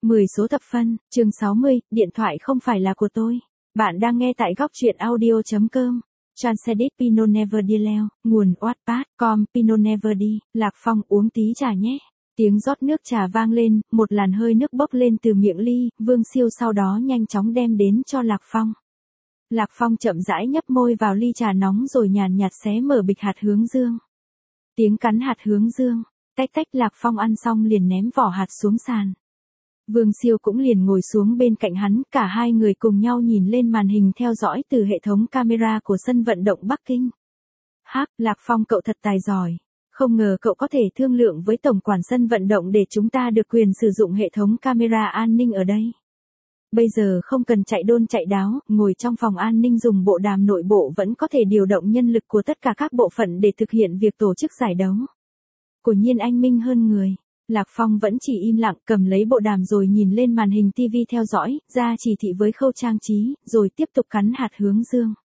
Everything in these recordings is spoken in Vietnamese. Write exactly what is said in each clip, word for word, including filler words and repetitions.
mười số thập phân, chương sáu mươi, điện thoại không phải là của tôi. Bạn đang nghe tại góc truyện audio chấm com. Transedit Pinot Never đi leo, nguồn wattpad chấm com, Pinot Never đi, Lạc Phong uống tí trà nhé. Tiếng rót nước trà vang lên, một làn hơi nước bốc lên từ miệng ly, Vương Siêu sau đó nhanh chóng đem đến cho Lạc Phong. Lạc Phong chậm rãi nhấp môi vào ly trà nóng rồi nhàn nhạt xé mở bịch hạt hướng dương. Tiếng cắn hạt hướng dương, tách tách. Lạc Phong ăn xong liền ném vỏ hạt xuống sàn. Vương Siêu cũng liền ngồi xuống bên cạnh hắn, cả hai người cùng nhau nhìn lên màn hình theo dõi từ hệ thống camera của sân vận động Bắc Kinh. Hắc, Lạc Phong cậu thật tài giỏi. Không ngờ cậu có thể thương lượng với tổng quản sân vận động để chúng ta được quyền sử dụng hệ thống camera an ninh ở đây. Bây giờ không cần chạy đôn chạy đáo, ngồi trong phòng an ninh dùng bộ đàm nội bộ vẫn có thể điều động nhân lực của tất cả các bộ phận để thực hiện việc tổ chức giải đấu. Quả nhiên anh minh hơn người. Lạc Phong vẫn chỉ im lặng, cầm lấy bộ đàm rồi nhìn lên màn hình ti vi theo dõi, ra chỉ thị với khâu trang trí, rồi tiếp tục cắn hạt hướng dương.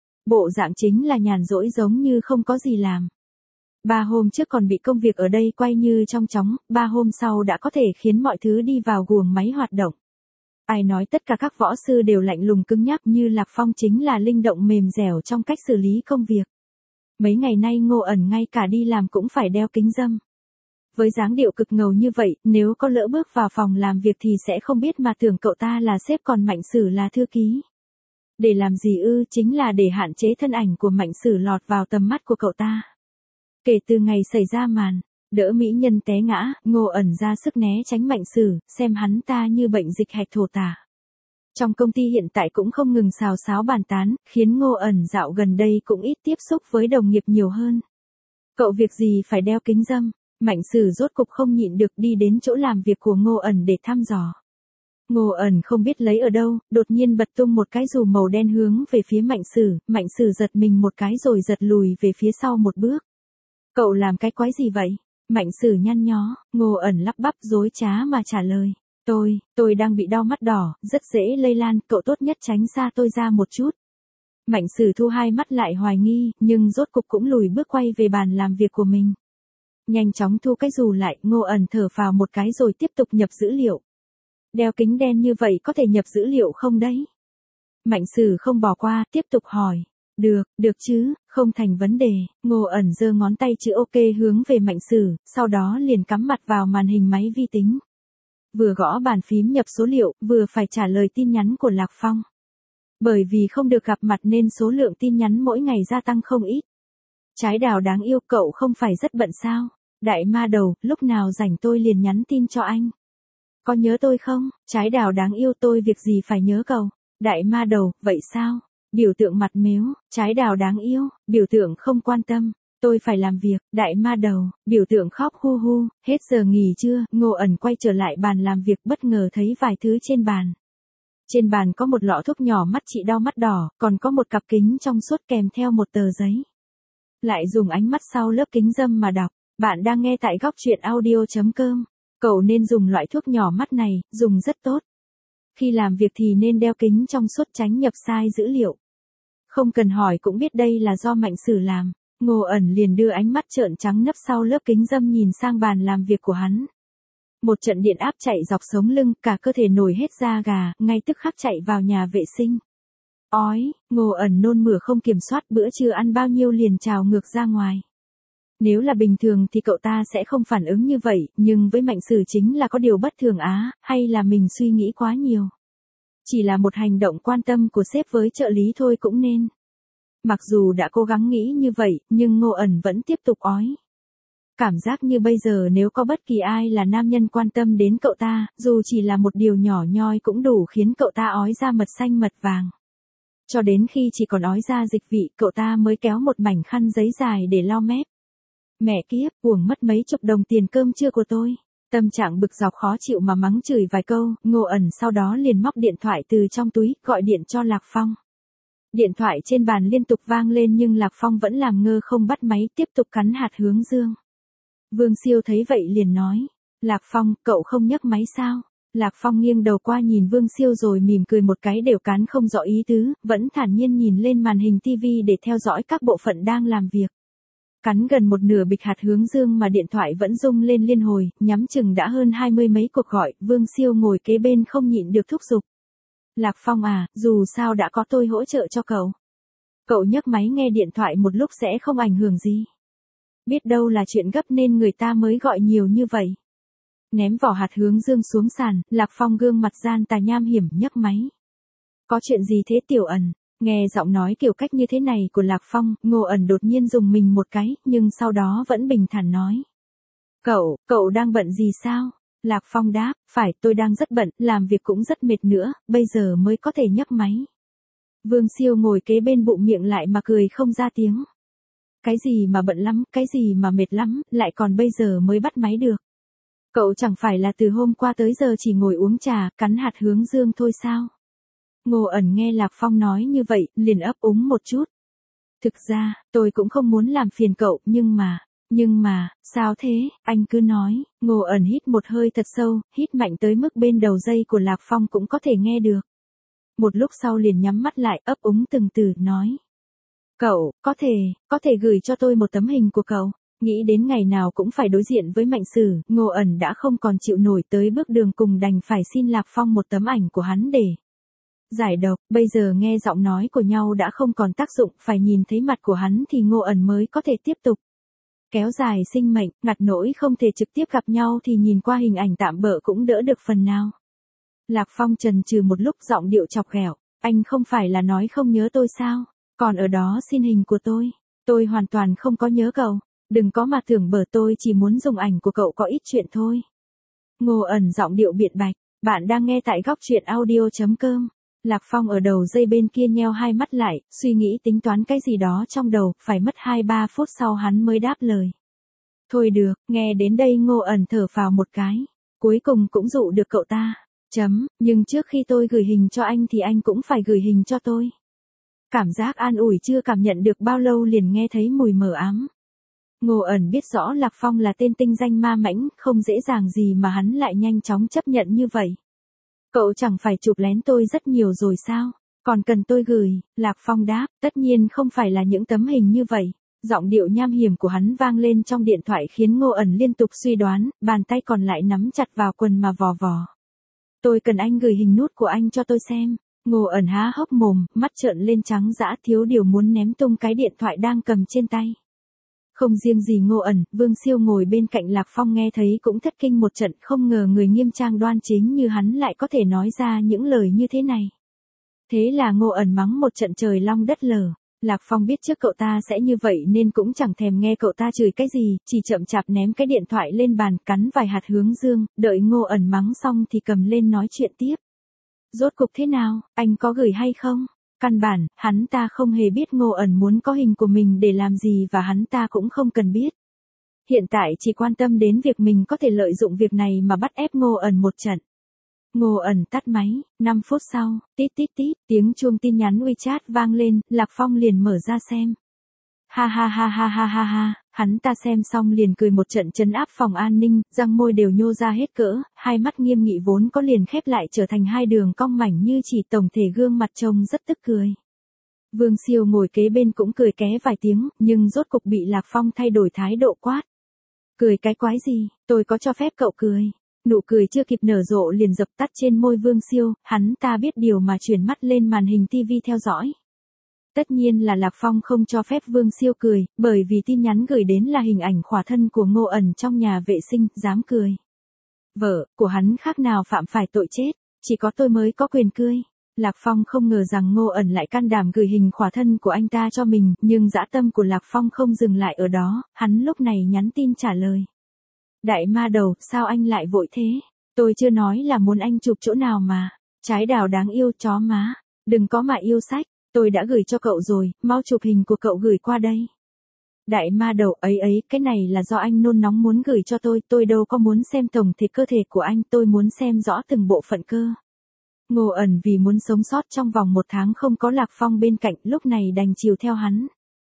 Bộ dạng chính là nhàn rỗi giống như không có gì làm. Ba hôm trước còn bị công việc ở đây quay như trong chóng, ba hôm sau đã có thể khiến mọi thứ đi vào guồng máy hoạt động. Ai nói tất cả các võ sư đều lạnh lùng cứng nhắc như Lạc Phong chính là linh động mềm dẻo trong cách xử lý công việc. Mấy ngày nay Ngô ẩn ngay cả đi làm cũng phải đeo kính râm. Với dáng điệu cực ngầu như vậy, nếu có lỡ bước vào phòng làm việc thì sẽ không biết mà tưởng cậu ta là sếp còn Mạnh Sử là thư ký. Để làm gì ư, chính là để hạn chế thân ảnh của Mạnh Sử lọt vào tầm mắt của cậu ta. Kể từ ngày xảy ra màn, đỡ mỹ nhân té ngã, Ngô ẩn ra sức né tránh Mạnh Sử, xem hắn ta như bệnh dịch hạch thổ tả. Trong công ty hiện tại cũng không ngừng xào xáo bàn tán, khiến Ngô ẩn dạo gần đây cũng ít tiếp xúc với đồng nghiệp nhiều hơn. Cậu việc gì phải đeo kính râm? Mạnh Sử rốt cục không nhịn được đi đến chỗ làm việc của Ngô ẩn để thăm dò. Ngô ẩn không biết lấy ở đâu, đột nhiên bật tung một cái dù màu đen hướng về phía Mạnh Sử, Mạnh Sử giật mình một cái rồi giật lùi về phía sau một bước. Cậu làm cái quái gì vậy? Mạnh Sử nhăn nhó, Ngô ẩn lắp bắp dối trá mà trả lời. Tôi, tôi đang bị đau mắt đỏ, rất dễ lây lan, cậu tốt nhất tránh xa tôi ra một chút. Mạnh Sử thu hai mắt lại hoài nghi, nhưng rốt cục cũng lùi bước quay về bàn làm việc của mình. Nhanh chóng thu cái dù lại, Ngô ẩn thở phào một cái rồi tiếp tục nhập dữ liệu. Đeo kính đen như vậy có thể nhập dữ liệu không đấy? Mạnh Sử không bỏ qua, tiếp tục hỏi. Được, được chứ, không thành vấn đề. Ngô ẩn giơ ngón tay chữ ok hướng về Mạnh Sử, sau đó liền cắm mặt vào màn hình máy vi tính. Vừa gõ bàn phím nhập số liệu, vừa phải trả lời tin nhắn của Lạc Phong. Bởi vì không được gặp mặt nên số lượng tin nhắn mỗi ngày gia tăng không ít. Trái đào đáng yêu, cậu không phải rất bận sao? Đại ma đầu, lúc nào rảnh tôi liền nhắn tin cho anh. Có nhớ tôi không? Trái đào đáng yêu, tôi việc gì phải nhớ cậu? Đại ma đầu, vậy sao? Biểu tượng mặt mếu, trái đào đáng yêu, biểu tượng không quan tâm. Tôi phải làm việc, đại ma đầu, biểu tượng khóc hu hu, hết giờ nghỉ chưa? Ngô ẩn quay trở lại bàn làm việc bất ngờ thấy vài thứ trên bàn. Trên bàn có một lọ thuốc nhỏ mắt trị đau mắt đỏ, còn có một cặp kính trong suốt kèm theo một tờ giấy. Lại dùng ánh mắt sau lớp kính râm mà đọc. Bạn đang nghe tại góc truyện audio chấm com. Cậu nên dùng loại thuốc nhỏ mắt này, dùng rất tốt. Khi làm việc thì nên đeo kính trong suốt tránh nhập sai dữ liệu. Không cần hỏi cũng biết đây là do Mạnh Sử làm. Ngô ẩn liền đưa ánh mắt trợn trắng nấp sau lớp kính râm nhìn sang bàn làm việc của hắn. Một trận điện áp chạy dọc sống lưng, cả cơ thể nổi hết da gà, ngay tức khắc chạy vào nhà vệ sinh. Ói, Ngô ẩn nôn mửa không kiểm soát, bữa trưa ăn bao nhiêu liền trào ngược ra ngoài. Nếu là bình thường thì cậu ta sẽ không phản ứng như vậy, nhưng với Mạnh Sử chính là có điều bất thường á, hay là mình suy nghĩ quá nhiều. Chỉ là một hành động quan tâm của sếp với trợ lý thôi cũng nên. Mặc dù đã cố gắng nghĩ như vậy, nhưng Ngô ẩn vẫn tiếp tục ói. Cảm giác như bây giờ nếu có bất kỳ ai là nam nhân quan tâm đến cậu ta, dù chỉ là một điều nhỏ nhoi cũng đủ khiến cậu ta ói ra mật xanh mật vàng. Cho đến khi chỉ còn ói ra dịch vị, cậu ta mới kéo một mảnh khăn giấy dài để lau mép. Mẹ kiếp, uổng mất mấy chục đồng tiền cơm trưa của tôi. Tâm trạng bực dọc khó chịu mà mắng chửi vài câu, Ngô ẩn sau đó liền móc điện thoại từ trong túi, gọi điện cho Lạc Phong. Điện thoại trên bàn liên tục vang lên nhưng Lạc Phong vẫn làm ngơ không bắt máy, tiếp tục cắn hạt hướng dương. Vương Siêu thấy vậy liền nói. Lạc Phong, cậu không nhấc máy sao? Lạc Phong nghiêng đầu qua nhìn Vương Siêu rồi mỉm cười một cái đều cán không rõ ý tứ, vẫn thản nhiên nhìn lên màn hình ti vi để theo dõi các bộ phận đang làm việc. Cắn gần một nửa bịch hạt hướng dương mà điện thoại vẫn rung lên liên hồi, nhắm chừng đã hơn hai mươi mấy cuộc gọi, Vương Siêu ngồi kế bên không nhịn được thúc giục. Lạc Phong à, dù sao đã có tôi hỗ trợ cho cậu. Cậu nhấc máy nghe điện thoại một lúc sẽ không ảnh hưởng gì. Biết đâu là chuyện gấp nên người ta mới gọi nhiều như vậy. Ném vỏ hạt hướng dương xuống sàn, Lạc Phong gương mặt gian tà nham hiểm nhấc máy. Có chuyện gì thế Tiểu Ẩn? Nghe giọng nói kiểu cách như thế này của Lạc Phong, Ngô Ẩn đột nhiên dùng mình một cái, nhưng sau đó vẫn bình thản nói. Cậu, cậu đang bận gì sao? Lạc Phong đáp, phải, tôi đang rất bận, làm việc cũng rất mệt nữa, bây giờ mới có thể nhấc máy. Vương Siêu ngồi kế bên bụng miệng lại mà cười không ra tiếng. Cái gì mà bận lắm, cái gì mà mệt lắm, lại còn bây giờ mới bắt máy được. Cậu chẳng phải là từ hôm qua tới giờ chỉ ngồi uống trà, cắn hạt hướng dương thôi sao? Ngô Ẩn nghe Lạc Phong nói như vậy, liền ấp úng một chút. Thực ra, tôi cũng không muốn làm phiền cậu, nhưng mà, nhưng mà, sao thế, anh cứ nói. Ngô Ẩn hít một hơi thật sâu, hít mạnh tới mức bên đầu dây của Lạc Phong cũng có thể nghe được. Một lúc sau liền nhắm mắt lại, ấp úng từng từ, nói. Cậu, có thể, có thể gửi cho tôi một tấm hình của cậu. Nghĩ đến ngày nào cũng phải đối diện với Mạnh Sử, Ngô Ẩn đã không còn chịu nổi tới bước đường cùng đành phải xin Lạc Phong một tấm ảnh của hắn để giải độc. Bây giờ nghe giọng nói của nhau đã không còn tác dụng, phải nhìn thấy mặt của hắn thì Ngô Ẩn mới có thể tiếp tục kéo dài sinh mệnh, ngặt nỗi không thể trực tiếp gặp nhau thì nhìn qua hình ảnh tạm bợ cũng đỡ được phần nào. Lạc Phong chần chừ một lúc, giọng điệu chọc ghẹo, anh không phải là nói không nhớ tôi sao? Còn ở đó xin hình của tôi. Tôi hoàn toàn không có nhớ cậu. Đừng có mà tưởng bở, tôi chỉ muốn dùng ảnh của cậu có ít chuyện thôi. Ngô Ẩn giọng điệu biện bạch. Bạn đang nghe tại góc truyện audio chấm com. Lạc Phong ở đầu dây bên kia nheo hai mắt lại, suy nghĩ tính toán cái gì đó trong đầu, phải mất hai ba phút sau hắn mới đáp lời. Thôi được, nghe đến đây Ngô Ẩn thở phào một cái. Cuối cùng cũng dụ được cậu ta. Chấm, nhưng trước khi tôi gửi hình cho anh thì anh cũng phải gửi hình cho tôi. Cảm giác an ủi chưa cảm nhận được bao lâu liền nghe thấy mùi mờ ám. Ngô Ẩn biết rõ Lạc Phong là tên tinh danh ma mãnh, không dễ dàng gì mà hắn lại nhanh chóng chấp nhận như vậy. Cậu chẳng phải chụp lén tôi rất nhiều rồi sao? Còn cần tôi gửi? Lạc Phong đáp, tất nhiên không phải là những tấm hình như vậy. Giọng điệu nham hiểm của hắn vang lên trong điện thoại khiến Ngô Ẩn liên tục suy đoán, bàn tay còn lại nắm chặt vào quần mà vò vò. Tôi cần anh gửi hình nút của anh cho tôi xem. Ngô Ẩn há hốc mồm, mắt trợn lên trắng dã, thiếu điều muốn ném tung cái điện thoại đang cầm trên tay. Không riêng gì Ngô Ẩn, Vương Siêu ngồi bên cạnh Lạc Phong nghe thấy cũng thất kinh một trận, không ngờ người nghiêm trang đoan chính như hắn lại có thể nói ra những lời như thế này. Thế là Ngô Ẩn mắng một trận trời long đất lở. Lạc Phong biết trước cậu ta sẽ như vậy nên cũng chẳng thèm nghe cậu ta chửi cái gì, chỉ chậm chạp ném cái điện thoại lên bàn, cắn vài hạt hướng dương, đợi Ngô Ẩn mắng xong thì cầm lên nói chuyện tiếp. Rốt cục thế nào, anh có gửi hay không? Căn bản, hắn ta không hề biết Ngô Ẩn muốn có hình của mình để làm gì và hắn ta cũng không cần biết. Hiện tại chỉ quan tâm đến việc mình có thể lợi dụng việc này mà bắt ép Ngô Ẩn một trận. Ngô Ẩn tắt máy, năm phút sau, tít tít tít, tiếng chuông tin nhắn WeChat vang lên, Lạc Phong liền mở ra xem. Ha ha ha ha ha ha ha, hắn ta xem xong liền cười một trận trấn áp phòng an ninh, răng môi đều nhô ra hết cỡ, hai mắt nghiêm nghị vốn có liền khép lại trở thành hai đường cong mảnh như chỉ, tổng thể gương mặt trông rất tức cười. Vương Siêu ngồi kế bên cũng cười ké vài tiếng, nhưng rốt cục bị Lạc Phong thay đổi thái độ quát. Cười cái quái gì, tôi có cho phép cậu cười. Nụ cười chưa kịp nở rộ liền dập tắt trên môi Vương Siêu, hắn ta biết điều mà chuyển mắt lên màn hình tivi theo dõi. Tất nhiên là Lạc Phong không cho phép Vương Siêu cười, bởi vì tin nhắn gửi đến là hình ảnh khỏa thân của Ngô Ẩn trong nhà vệ sinh, dám cười. Vợ của hắn khác nào phạm phải tội chết, chỉ có tôi mới có quyền cười. Lạc Phong không ngờ rằng Ngô Ẩn lại can đảm gửi hình khỏa thân của anh ta cho mình, nhưng dã tâm của Lạc Phong không dừng lại ở đó, hắn lúc này nhắn tin trả lời. Đại ma đầu, sao anh lại vội thế? Tôi chưa nói là muốn anh chụp chỗ nào mà. Trái đào đáng yêu chó má. Đừng có mà yêu sách. Tôi đã gửi cho cậu rồi, mau chụp hình của cậu gửi qua đây. Đại ma đầu ấy ấy, cái này là do anh nôn nóng muốn gửi cho tôi, tôi đâu có muốn xem tổng thể cơ thể của anh, tôi muốn xem rõ từng bộ phận cơ. Ngô Ẩn vì muốn sống sót trong vòng một tháng không có Lạc Phong bên cạnh, lúc này đành chiều theo hắn.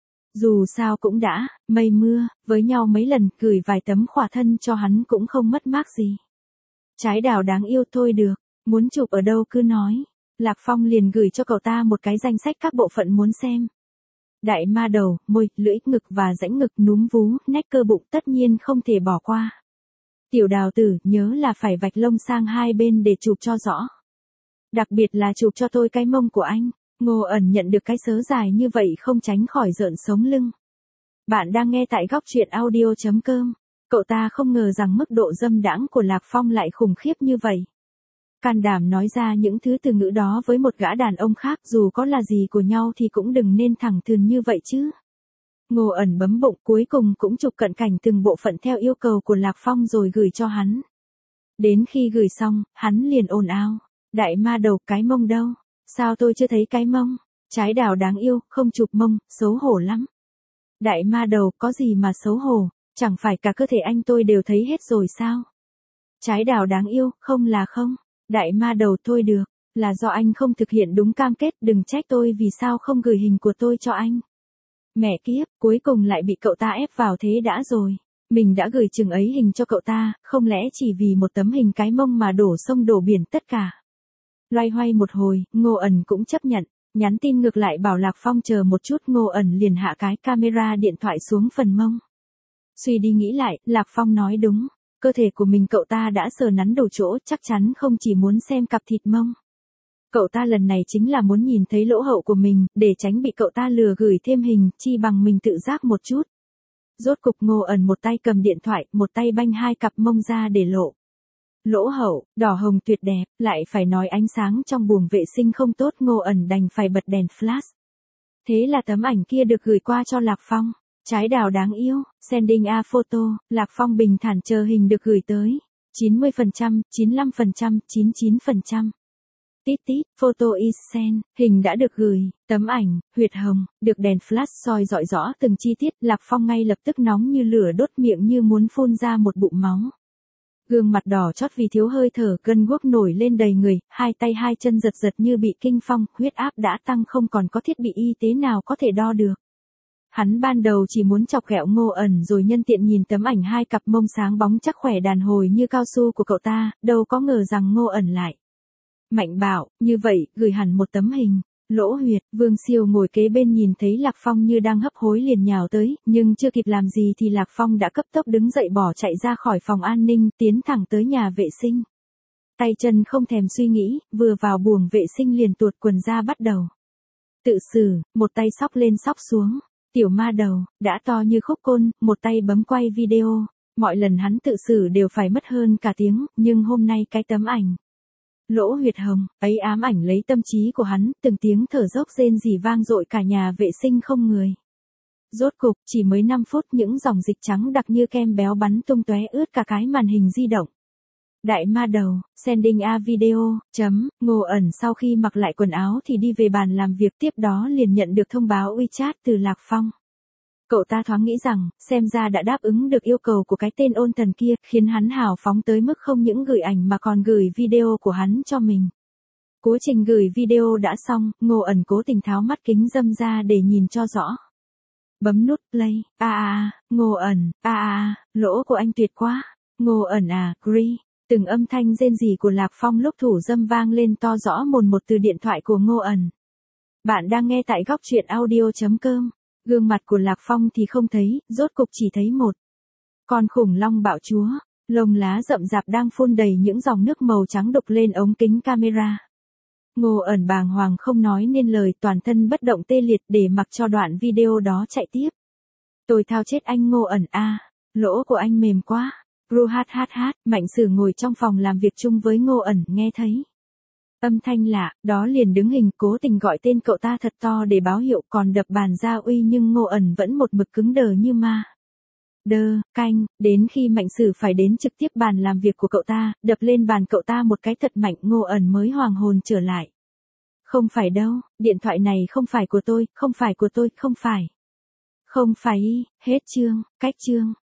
Dù sao cũng đã, mây mưa, với nhau mấy lần, gửi vài tấm khỏa thân cho hắn cũng không mất mát gì. Trái đào đáng yêu thôi được, muốn chụp ở đâu cứ nói. Lạc Phong liền gửi cho cậu ta một cái danh sách các bộ phận muốn xem. Đại ma đầu, môi, lưỡi, ngực và rãnh ngực, núm vú, nách, cơ bụng tất nhiên không thể bỏ qua. Tiểu đào tử, nhớ là phải vạch lông sang hai bên để chụp cho rõ. Đặc biệt là chụp cho tôi cái mông của anh. Ngô ẩn nhận được cái sớ dài như vậy không tránh khỏi rợn sống lưng. Bạn đang nghe tại góc truyện audio.com. Cậu ta không ngờ rằng mức độ dâm đãng của Lạc Phong lại khủng khiếp như vậy. Can đảm nói ra những thứ từ ngữ đó với một gã đàn ông khác, dù có là gì của nhau thì cũng đừng nên thẳng thừng như vậy chứ. Ngô ẩn bấm bụng, cuối cùng cũng chụp cận cảnh từng bộ phận theo yêu cầu của Lạc Phong rồi gửi cho hắn. Đến khi gửi xong, hắn liền ồn ào. Đại ma đầu, cái mông đâu? Sao tôi chưa thấy cái mông? Trái đào đáng yêu, không chụp mông, xấu hổ lắm. Đại ma đầu, có gì mà xấu hổ, chẳng phải cả cơ thể anh tôi đều thấy hết rồi sao? Trái đào đáng yêu, không là không. Đại ma đầu, thôi được, là do anh không thực hiện đúng cam kết, đừng trách tôi vì sao không gửi hình của tôi cho anh. Mẹ kiếp, cuối cùng lại bị cậu ta ép vào thế đã rồi. Mình đã gửi chừng ấy hình cho cậu ta, không lẽ chỉ vì một tấm hình cái mông mà đổ sông đổ biển tất cả. Loay hoay một hồi, Ngô ẩn cũng chấp nhận, nhắn tin ngược lại bảo Lạc Phong chờ một chút. Ngô ẩn liền hạ cái camera điện thoại xuống phần mông. Suy đi nghĩ lại, Lạc Phong nói đúng, cơ thể của mình cậu ta đã sờ nắn đủ chỗ, chắc chắn không chỉ muốn xem cặp thịt mông. Cậu ta lần này chính là muốn nhìn thấy lỗ hậu của mình, để tránh bị cậu ta lừa gửi thêm hình, chi bằng mình tự giác một chút. Rốt cục Ngô ẩn một tay cầm điện thoại, một tay banh hai cặp mông ra để lộ. Lỗ hậu, đỏ hồng tuyệt đẹp, lại phải nói ánh sáng trong buồng vệ sinh không tốt, Ngô ẩn đành phải bật đèn flash. Thế là tấm ảnh kia được gửi qua cho Lạc Phong. Trái đào đáng yêu, sending a photo, Lạc Phong bình thản chờ hình được gửi tới. chín mươi phần trăm, chín mươi lăm phần trăm, chín mươi chín phần trăm. Tít tít, photo is sent, hình đã được gửi, tấm ảnh, huyệt hồng, được đèn flash soi rọi rõ từng chi tiết. Lạc Phong ngay lập tức nóng như lửa, đốt miệng như muốn phun ra một bụng máu. Gương mặt đỏ chót vì thiếu hơi thở, gân guốc nổi lên đầy người, hai tay hai chân giật giật như bị kinh phong, huyết áp đã tăng không còn có thiết bị y tế nào có thể đo được. Hắn ban đầu chỉ muốn chọc ghẹo Ngô ẩn rồi nhân tiện nhìn tấm ảnh hai cặp mông sáng bóng chắc khỏe đàn hồi như cao su của cậu ta, đâu có ngờ rằng Ngô ẩn lại mạnh bạo, như vậy, gửi hẳn một tấm hình. Lỗ huyệt, Vương Siêu ngồi kế bên nhìn thấy Lạc Phong như đang hấp hối liền nhào tới, nhưng chưa kịp làm gì thì Lạc Phong đã cấp tốc đứng dậy bỏ chạy ra khỏi phòng an ninh, tiến thẳng tới nhà vệ sinh. Tay chân không thèm suy nghĩ, vừa vào buồng vệ sinh liền tuột quần ra bắt đầu tự xử, một tay xóc lên xóc xuống. Tiểu ma đầu, đã to như khúc côn, một tay bấm quay video. Mọi lần hắn tự xử đều phải mất hơn cả tiếng, nhưng hôm nay cái tấm ảnh lỗ huyệt hồng ấy ám ảnh lấy tâm trí của hắn, từng tiếng thở dốc rên rỉ vang dội cả nhà vệ sinh không người. Rốt cục, chỉ mới năm phút những dòng dịch trắng đặc như kem béo bắn tung tóe ướt cả cái màn hình di động. Đại ma đầu, sending a video, chấm, Ngô ẩn sau khi mặc lại quần áo thì đi về bàn làm việc, tiếp đó liền nhận được thông báo WeChat từ Lạc Phong. Cậu ta thoáng nghĩ rằng, xem ra đã đáp ứng được yêu cầu của cái tên ôn thần kia, khiến hắn hào phóng tới mức không những gửi ảnh mà còn gửi video của hắn cho mình. Quá trình gửi video đã xong, Ngô ẩn cố tình tháo mắt kính râm ra để nhìn cho rõ. Bấm nút play, a a a, Ngô ẩn, a a a, lỗ của anh tuyệt quá. Ngô ẩn à, Gri. Từng âm thanh rên rỉ của Lạc Phong lúc thủ dâm vang lên to rõ mồn một từ điện thoại của Ngô ẩn. Bạn đang nghe tại góc truyện audio.com. Gương mặt của Lạc Phong thì không thấy, rốt cục chỉ thấy một con khủng long bạo chúa, lông lá rậm rạp đang phun đầy những dòng nước màu trắng đục lên ống kính camera. Ngô ẩn bàng hoàng không nói nên lời, toàn thân bất động tê liệt để mặc cho đoạn video đó chạy tiếp. Tôi thao chết anh Ngô ẩn a, à, lỗ của anh mềm quá. Ru hát hát hát, Mạnh Sử ngồi trong phòng làm việc chung với Ngô ẩn nghe thấy âm thanh lạ, đó liền đứng hình cố tình gọi tên cậu ta thật to để báo hiệu, còn đập bàn ra uy, nhưng Ngô ẩn vẫn một mực cứng đờ như ma. Đơ, canh, đến khi Mạnh Sử phải đến trực tiếp bàn làm việc của cậu ta, đập lên bàn cậu ta một cái thật mạnh, Ngô ẩn mới hoàng hồn trở lại. Không phải đâu, điện thoại này không phải của tôi, không phải của tôi, không phải. Không phải, hết chương, cách chương.